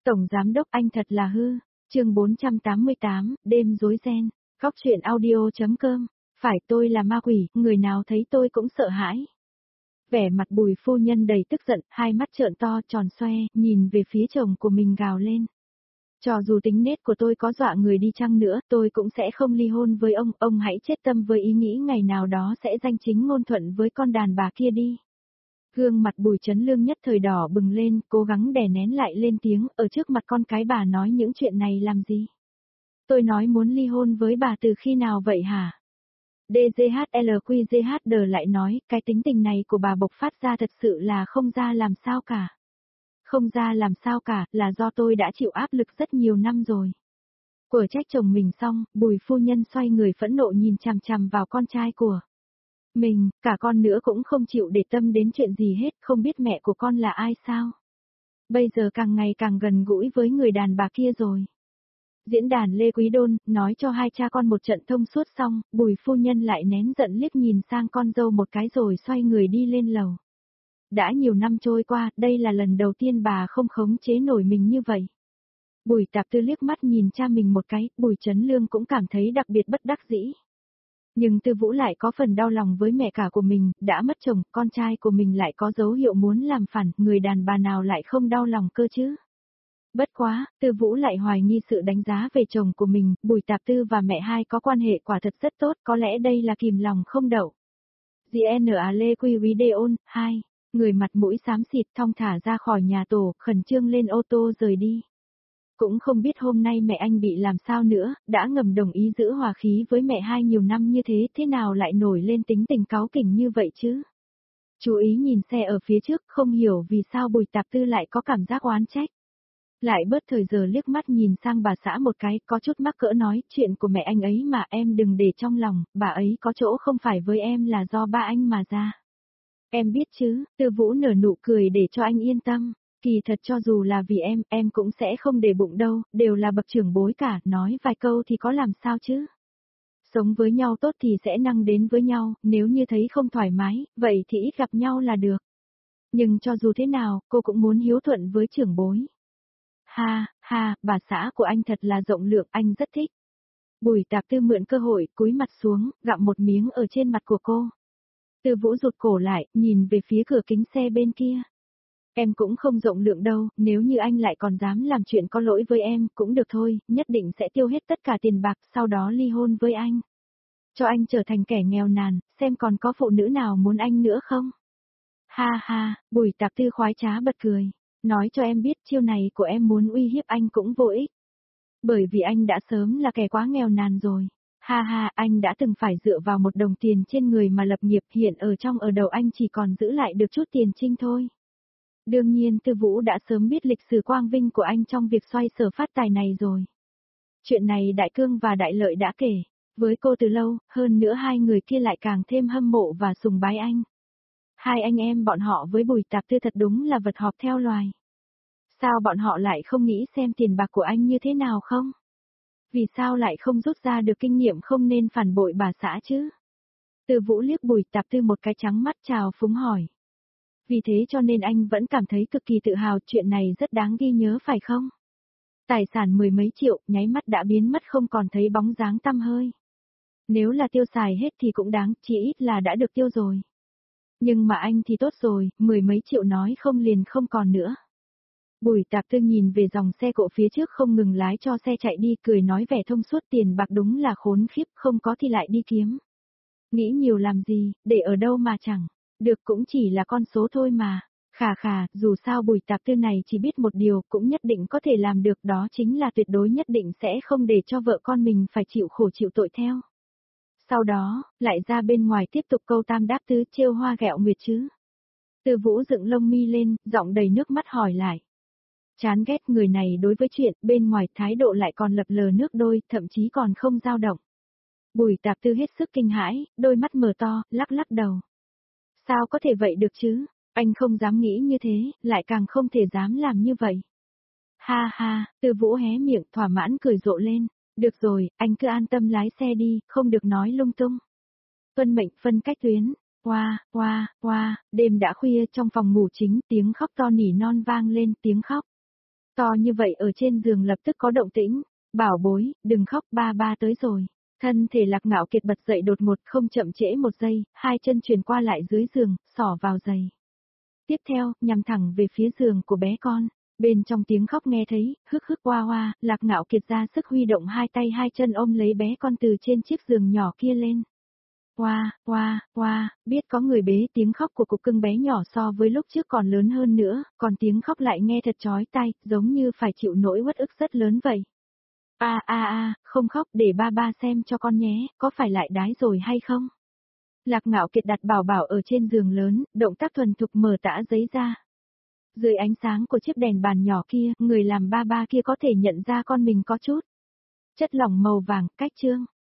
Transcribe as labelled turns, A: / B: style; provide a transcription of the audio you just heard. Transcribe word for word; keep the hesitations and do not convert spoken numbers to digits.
A: Tổng giám đốc anh thật là hư. Chương bốn trăm tám mươi tám, đêm rối ren. Góc truyện audio.com. Phải tôi là ma quỷ, người nào thấy tôi cũng sợ hãi. Vẻ mặt Bùi phu nhân đầy tức giận, hai mắt trợn to tròn xoe, nhìn về phía chồng của mình gào lên. Cho dù tính nết của tôi có dọa người đi chăng nữa, tôi cũng sẽ không ly hôn với ông, ông hãy chết tâm với ý nghĩ ngày nào đó sẽ danh chính ngôn thuận với con đàn bà kia đi. Gương mặt Bùi Chấn Lương nhất thời đỏ bừng lên, cố gắng đè nén lại lên tiếng, ở trước mặt con cái bà nói những chuyện này làm gì? Tôi nói muốn ly hôn với bà từ khi nào vậy hả? đê giê hát lờ quy giê hát đờ lại nói, cái tính tình này của bà bộc phát ra thật sự là không ra làm sao cả. Không ra làm sao cả, là do tôi đã chịu áp lực rất nhiều năm rồi. Quở trách chồng mình xong, Bùi phu nhân xoay người phẫn nộ nhìn chằm chằm vào con trai của mình, cả con nữa cũng không chịu để tâm đến chuyện gì hết, không biết mẹ của con là ai sao. Bây giờ càng ngày càng gần gũi với người đàn bà kia rồi. Diễn đàn Lê Quý Đôn, nói cho hai cha con một trận thông suốt xong, Bùi phu nhân lại nén giận liếc nhìn sang con dâu một cái rồi xoay người đi lên lầu. Đã nhiều năm trôi qua, đây là lần đầu tiên bà không khống chế nổi mình như vậy. Bùi Tạp Tư liếc mắt nhìn cha mình một cái, Bùi Chấn Lương cũng cảm thấy đặc biệt bất đắc dĩ. Nhưng Tư Vũ lại có phần đau lòng với mẹ cả của mình, đã mất chồng, con trai của mình lại có dấu hiệu muốn làm phản, người đàn bà nào lại không đau lòng cơ chứ. Bất quá, Tư Vũ lại hoài nghi sự đánh giá về chồng của mình, Bùi Tạp Tư và mẹ hai có quan hệ quả thật rất tốt, có lẽ đây là kìm lòng không đậu. giê en a Lê Quy Quý Đê ôn, hai, người mặt mũi xám xịt thong thả ra khỏi nhà tổ, khẩn trương lên ô tô rời đi. Cũng không biết hôm nay mẹ anh bị làm sao nữa, đã ngầm đồng ý giữ hòa khí với mẹ hai nhiều năm như thế, thế nào lại nổi lên tính tình cáu kỉnh như vậy chứ? Chú ý nhìn xe ở phía trước, không hiểu vì sao Bùi Tạp Tư lại có cảm giác oán trách. Lại bớt thời giờ liếc mắt nhìn sang bà xã một cái, có chút mắc cỡ nói, chuyện của mẹ anh ấy mà em đừng để trong lòng, bà ấy có chỗ không phải với em là do ba anh mà ra. Em biết chứ, Tư Vũ nở nụ cười để cho anh yên tâm. Kỳ thật cho dù là vì em, em cũng sẽ không để bụng đâu, đều là bậc trưởng bối cả, nói vài câu thì có làm sao chứ. Sống với nhau tốt thì sẽ năng đến với nhau, nếu như thấy không thoải mái, vậy thì ít gặp nhau là được. Nhưng cho dù thế nào, cô cũng muốn hiếu thuận với trưởng bối. Ha, ha, bà xã của anh thật là rộng lượng, anh rất thích. Bùi Tạp Tư mượn cơ hội, cúi mặt xuống, gặm một miếng ở trên mặt của cô. Tư Vũ rụt cổ lại, nhìn về phía cửa kính xe bên kia. Em cũng không rộng lượng đâu, nếu như anh lại còn dám làm chuyện có lỗi với em, cũng được thôi, nhất định sẽ tiêu hết tất cả tiền bạc, sau đó ly hôn với anh. Cho anh trở thành kẻ nghèo nàn, xem còn có phụ nữ nào muốn anh nữa không? Ha ha, Bùi Tạp Tư khoái trá bật cười. Nói cho em biết chiêu này của em muốn uy hiếp anh cũng vô ích. Bởi vì anh đã sớm là kẻ quá nghèo nàn rồi. Ha ha, anh đã từng phải dựa vào một đồng tiền trên người mà lập nghiệp, hiện ở trong ở đầu anh chỉ còn giữ lại được chút tiền trinh thôi. Đương nhiên Tư Vũ đã sớm biết lịch sử quang vinh của anh trong việc xoay sở phát tài này rồi. Chuyện này Đại Cương và Đại Lợi đã kể với cô từ lâu, hơn nữa hai người kia lại càng thêm hâm mộ và sùng bái anh. Hai anh em bọn họ với Bùi Tạp Tư thật đúng là vật họp theo loài. Sao bọn họ lại không nghĩ xem tiền bạc của anh như thế nào không? Vì sao lại không rút ra được kinh nghiệm không nên phản bội bà xã chứ? Tư Vũ liếc Bùi Tạp Tư một cái trắng mắt chào phúng hỏi. Vì thế cho nên anh vẫn cảm thấy cực kỳ tự hào, chuyện này rất đáng ghi nhớ phải không? Tài sản mười mấy triệu, nháy mắt đã biến mất không còn thấy bóng dáng tăm hơi. Nếu là tiêu xài hết thì cũng đáng, chỉ ít là đã được tiêu rồi. Nhưng mà anh thì tốt rồi, mười mấy triệu nói không liền không còn nữa. Bùi Tạp Tư nhìn về dòng xe cộ phía trước không ngừng lái cho xe chạy đi, cười nói vẻ thông suốt, tiền bạc đúng là khốn khiếp, không có thì lại đi kiếm. Nghĩ nhiều làm gì, để ở đâu mà chẳng, được cũng chỉ là con số thôi mà. Khà khà, dù sao Bùi Tạp Tư này chỉ biết một điều cũng nhất định có thể làm được, đó chính là tuyệt đối nhất định sẽ không để cho vợ con mình phải chịu khổ chịu tội theo. Sau đó, lại ra bên ngoài tiếp tục câu tam đáp tứ, trêu hoa ghẹo nguyệt chứ. Tư Vũ dựng lông mi lên, giọng đầy nước mắt hỏi lại. Chán ghét người này đối với chuyện bên ngoài thái độ lại còn lập lờ nước đôi, thậm chí còn không dao động. Bùi Tạp Tư hết sức kinh hãi, đôi mắt mở to, lắc lắc đầu. Sao có thể vậy được chứ, anh không dám nghĩ như thế, lại càng không thể dám làm như vậy. Ha ha, Tư Vũ hé miệng thỏa mãn cười rộ lên. Được rồi, anh cứ an tâm lái xe đi, không được nói lung tung. Tuân mệnh phân cách tuyến. Oa, oa, oa, đêm đã khuya, trong phòng ngủ chính tiếng khóc to nỉ non vang lên, tiếng khóc To như vậy ở trên giường lập tức có động tĩnh. Bảo bối, đừng khóc, ba ba tới rồi. Thân thể Lạc Ngạo Kiệt bật dậy đột ngột, không chậm trễ một giây, hai chân chuyển qua lại dưới giường, xỏ vào giày. Tiếp theo, nhằm thẳng về phía giường của bé con. Bên trong tiếng khóc nghe thấy, hức hức oa oa, Lạc Ngạo Kiệt ra sức huy động hai tay hai chân ôm lấy bé con từ trên chiếc giường nhỏ kia lên. Oa, oa, oa, biết có người bế, tiếng khóc của cục cưng bé nhỏ so với lúc trước còn lớn hơn nữa, còn tiếng khóc lại nghe thật chói tai, giống như phải chịu nỗi uất ức rất lớn vậy. A a a, không khóc, để ba ba xem cho con nhé, có phải lại đái rồi hay không? Lạc Ngạo Kiệt đặt Bảo Bảo ở trên giường lớn, động tác thuần thục mở tã giấy ra. Dưới ánh sáng của chiếc đèn bàn nhỏ kia, người làm ba ba kia có thể nhận ra con mình có chút chất lỏng màu vàng, cách trương.